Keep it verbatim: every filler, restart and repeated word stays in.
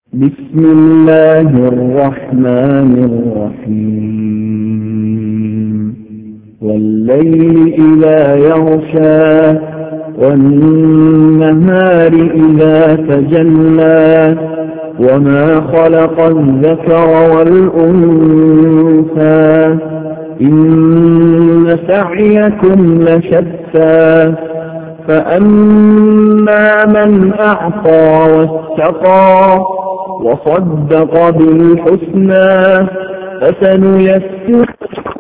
بسم الله الرحمن الرحيم والليل إذا يغشى والنهار إذا تجلى وما خلق الذكر والأنثى إن سعيكم لشتى فأما من أعطى واتقى وصدق بالحسنى فسنيسره